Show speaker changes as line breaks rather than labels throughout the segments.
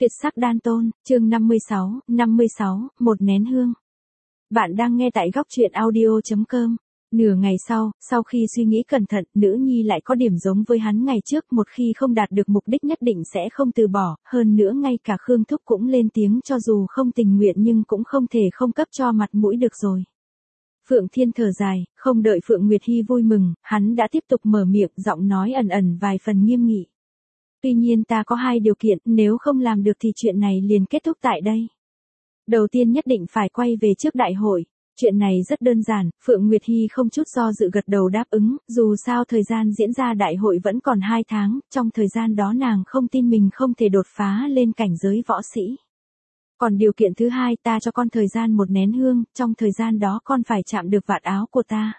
Tuyệt sắc đan tôn, chương 56, một nén hương. Bạn đang nghe tại góc truyện audio.com. Nửa ngày sau khi suy nghĩ cẩn thận, nữ nhi lại có điểm giống với hắn ngày trước, một khi không đạt được mục đích nhất định sẽ không từ bỏ, hơn nữa ngay cả Khương Thúc cũng lên tiếng cho dù không tình nguyện nhưng cũng không thể không cấp cho mặt mũi được rồi. Phượng Thiên thở dài, không đợi Phượng Nguyệt Hy vui mừng, hắn đã tiếp tục mở miệng, giọng nói ẩn vài phần nghiêm nghị. Tuy nhiên ta có hai điều kiện, nếu không làm được thì chuyện này liền kết thúc tại đây. Đầu tiên nhất định phải quay về trước đại hội. Chuyện này rất đơn giản, Phượng Nguyệt Hy không chút do dự gật đầu đáp ứng, dù sao thời gian diễn ra đại hội vẫn còn 2 tháng, trong thời gian đó nàng không tin mình không thể đột phá lên cảnh giới võ sĩ. Còn điều kiện thứ hai, ta cho con thời gian một nén hương, trong thời gian đó con phải chạm được vạt áo của ta.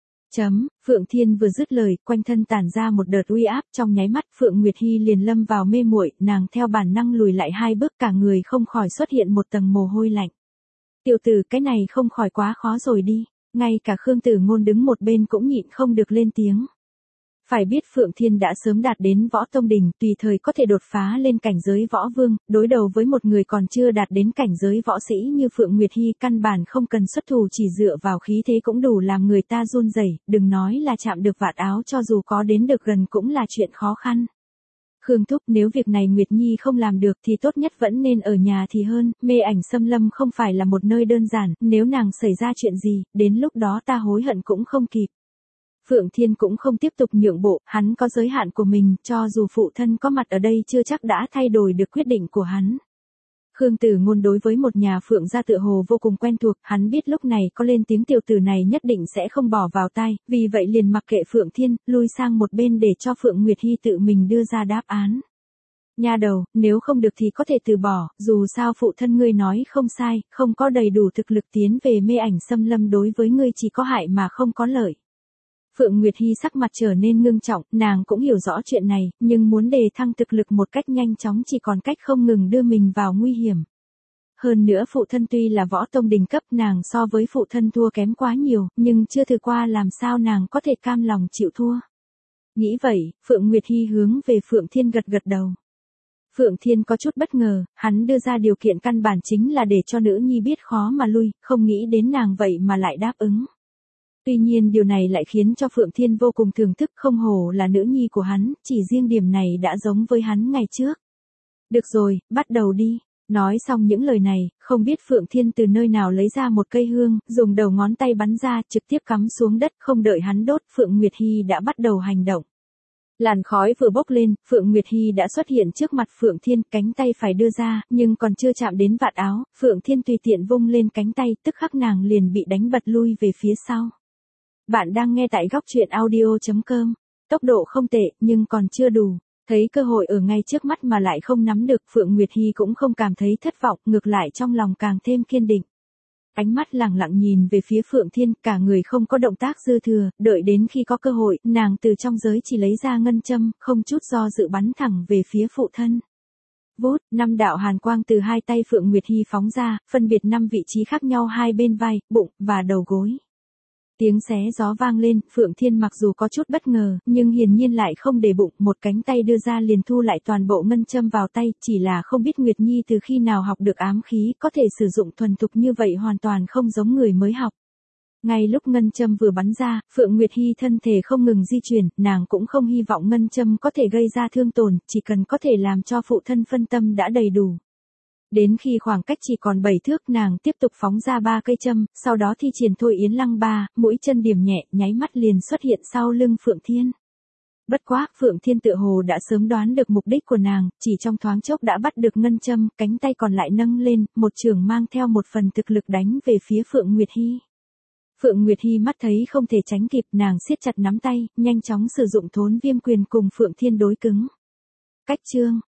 Phượng Thiên vừa dứt lời, quanh thân tản ra một đợt uy áp, trong nháy mắt Phượng Nguyệt Hy liền lâm vào mê muội, nàng theo bản năng lùi lại 2 bước, cả người không khỏi xuất hiện một tầng mồ hôi lạnh. Tiểu tử, cái này không khỏi quá khó rồi đi, ngay cả Khương Tử Ngôn đứng một bên cũng nhịn không được lên tiếng. Phải biết Phượng Thiên đã sớm đạt đến võ tông đỉnh, tùy thời có thể đột phá lên cảnh giới võ vương, đối đầu với một người còn chưa đạt đến cảnh giới võ sĩ như Phượng Nguyệt Hy, căn bản không cần xuất thủ, chỉ dựa vào khí thế cũng đủ làm người ta run rẩy, đừng nói là chạm được vạt áo, cho dù có đến được gần cũng là chuyện khó khăn. Khương Thúc, nếu việc này Nguyệt Nhi không làm được thì tốt nhất vẫn nên ở nhà thì hơn, Mê Ảnh Xâm Lâm không phải là một nơi đơn giản, nếu nàng xảy ra chuyện gì, đến lúc đó ta hối hận cũng không kịp. Phượng Thiên cũng không tiếp tục nhượng bộ, hắn có giới hạn của mình, cho dù phụ thân có mặt ở đây chưa chắc đã thay đổi được quyết định của hắn. Khương Tử Ngôn đối với một nhà Phượng gia tựa hồ vô cùng quen thuộc, hắn biết lúc này có lên tiếng tiểu tử này nhất định sẽ không bỏ vào tai, vì vậy liền mặc kệ Phượng Thiên, lui sang một bên để cho Phượng Nguyệt Hy tự mình đưa ra đáp án. Nha đầu, nếu không được thì có thể từ bỏ, dù sao phụ thân ngươi nói không sai, không có đầy đủ thực lực tiến về Mê Ảnh Xâm Lâm đối với ngươi chỉ có hại mà không có lợi. Phượng Nguyệt Hy sắc mặt trở nên ngưng trọng, nàng cũng hiểu rõ chuyện này, nhưng muốn đề thăng thực lực một cách nhanh chóng chỉ còn cách không ngừng đưa mình vào nguy hiểm. Hơn nữa phụ thân tuy là võ tông đỉnh cấp, nàng so với phụ thân thua kém quá nhiều, nhưng chưa thử qua làm sao nàng có thể cam lòng chịu thua. Nghĩ vậy, Phượng Nguyệt Hy hướng về Phượng Thiên gật đầu. Phượng Thiên có chút bất ngờ, hắn đưa ra điều kiện căn bản chính là để cho nữ nhi biết khó mà lui, không nghĩ đến nàng vậy mà lại đáp ứng. Tuy nhiên điều này lại khiến cho Phượng Thiên vô cùng thưởng thức, không hổ là nữ nhi của hắn, chỉ riêng điểm này đã giống với hắn ngày trước. Được rồi, bắt đầu đi. Nói xong những lời này, không biết Phượng Thiên từ nơi nào lấy ra một cây hương, dùng đầu ngón tay bắn ra, trực tiếp cắm xuống đất, không đợi hắn đốt, Phượng Nguyệt Hy đã bắt đầu hành động. Làn khói vừa bốc lên, Phượng Nguyệt Hy đã xuất hiện trước mặt Phượng Thiên, cánh tay phải đưa ra, nhưng còn chưa chạm đến vạt áo, Phượng Thiên tùy tiện vung lên cánh tay, tức khắc nàng liền bị đánh bật lui về phía sau. Bạn đang nghe tại góc truyện audio.com. Tốc độ không tệ, nhưng còn chưa đủ. Thấy cơ hội ở ngay trước mắt mà lại không nắm được, Phượng Nguyệt Hy cũng không cảm thấy thất vọng, ngược lại trong lòng càng thêm kiên định. Ánh mắt lẳng lặng nhìn về phía Phượng Thiên, cả người không có động tác dư thừa, đợi đến khi có cơ hội, nàng từ trong giới chỉ lấy ra ngân châm, không chút do dự bắn thẳng về phía phụ thân. Vút, 5 đạo hàn quang từ hai tay Phượng Nguyệt Hy phóng ra, phân biệt 5 vị trí khác nhau hai bên vai, bụng, và đầu gối. Tiếng xé gió vang lên, Phượng Thiên mặc dù có chút bất ngờ, nhưng hiển nhiên lại không để bụng, một cánh tay đưa ra liền thu lại toàn bộ ngân châm vào tay, chỉ là không biết Nguyệt Nhi từ khi nào học được ám khí, có thể sử dụng thuần thục như vậy hoàn toàn không giống người mới học. Ngay lúc ngân châm vừa bắn ra, Phượng Nguyệt Hy thân thể không ngừng di chuyển, nàng cũng không hy vọng ngân châm có thể gây ra thương tổn, chỉ cần có thể làm cho phụ thân phân tâm đã đầy đủ. Đến khi khoảng cách chỉ còn 7 thước, nàng tiếp tục phóng ra 3 cây châm, sau đó thi triển Thôi Yến Lăng Ba, mũi chân điểm nhẹ, nháy mắt liền xuất hiện sau lưng Phượng Thiên. Bất quá, Phượng Thiên tựa hồ đã sớm đoán được mục đích của nàng, chỉ trong thoáng chốc đã bắt được ngân châm, cánh tay còn lại nâng lên, một chưởng mang theo một phần thực lực đánh về phía Phượng Nguyệt Hy. Phượng Nguyệt Hy mắt thấy không thể tránh kịp, nàng siết chặt nắm tay, nhanh chóng sử dụng Thốn Viêm Quyền cùng Phượng Thiên đối cứng. Cách chương,